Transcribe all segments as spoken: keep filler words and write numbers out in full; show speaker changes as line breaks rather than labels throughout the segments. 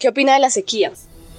¿Qué opina de la sequía?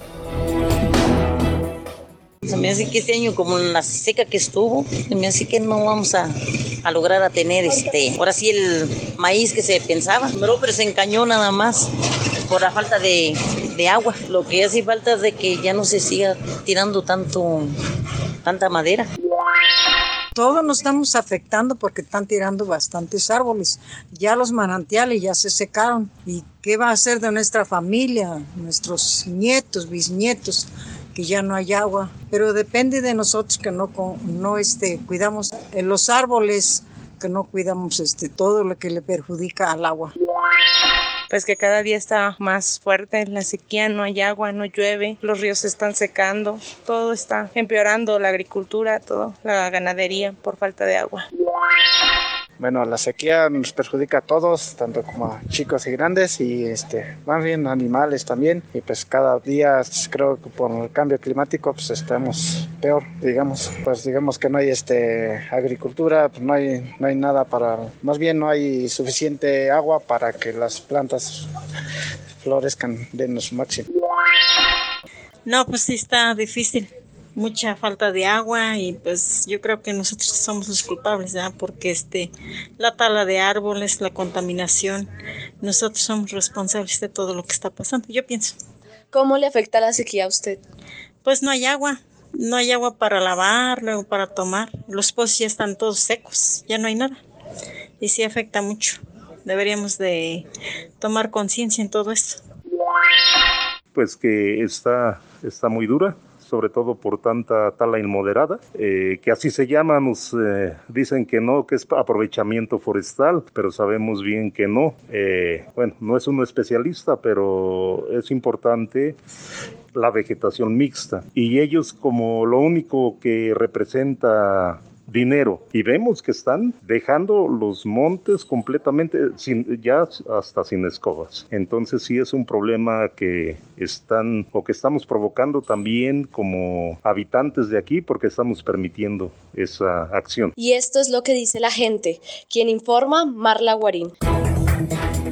Se me hace que este año, como la seca que estuvo, se me hace que no vamos a, a lograr a tener este, ahora sí el maíz que se pensaba, pero, pero se encañó nada más por la falta de, de agua. Lo que hace falta es de que ya no se siga tirando tanto, tanta madera.
Todos nos estamos afectando porque están tirando bastantes árboles. Ya los manantiales ya se secaron. ¿Y qué va a hacer de nuestra familia, nuestros nietos, bisnietos? Que ya no hay agua, pero depende de nosotros que no, no este, cuidamos en los árboles, que no cuidamos este, todo lo que le perjudica al agua.
Pues que cada día está más fuerte la sequía, no hay agua, no llueve, los ríos se están secando, todo está empeorando, la agricultura, todo, la ganadería por falta de agua.
Bueno, la sequía nos perjudica a todos, tanto como a chicos y grandes, y este, más bien animales también. Y pues cada día creo que por el cambio climático pues estamos peor, digamos. Pues digamos que no hay este, agricultura, pues no hay, no hay nada para, más bien no hay suficiente agua para que las plantas florezcan de su máximo.
No, pues sí está difícil. Mucha falta de agua y pues yo creo que nosotros somos los culpables, ¿verdad? Porque este, la tala de árboles, la contaminación, nosotros somos responsables de todo lo que está pasando, yo pienso.
¿Cómo le afecta la sequía a usted?
Pues no hay agua, no hay agua para lavar, luego para tomar, los pozos ya están todos secos, ya no hay nada y sí afecta mucho, deberíamos de tomar conciencia en todo esto.
Pues que está, está muy dura, sobre todo por tanta tala inmoderada, eh, que así se llama, nos eh, dicen que no, que es aprovechamiento forestal, pero sabemos bien que no. Eh, bueno, no es uno especialista, pero es importante la vegetación mixta. Y ellos, como lo único que representa dinero, y vemos que están dejando los montes completamente sin, ya hasta sin escobas. Entonces sí es un problema que están o que estamos provocando también como habitantes de aquí, porque estamos permitiendo esa acción.
Y esto es lo que dice la gente. Quien informa, Marla Guarín.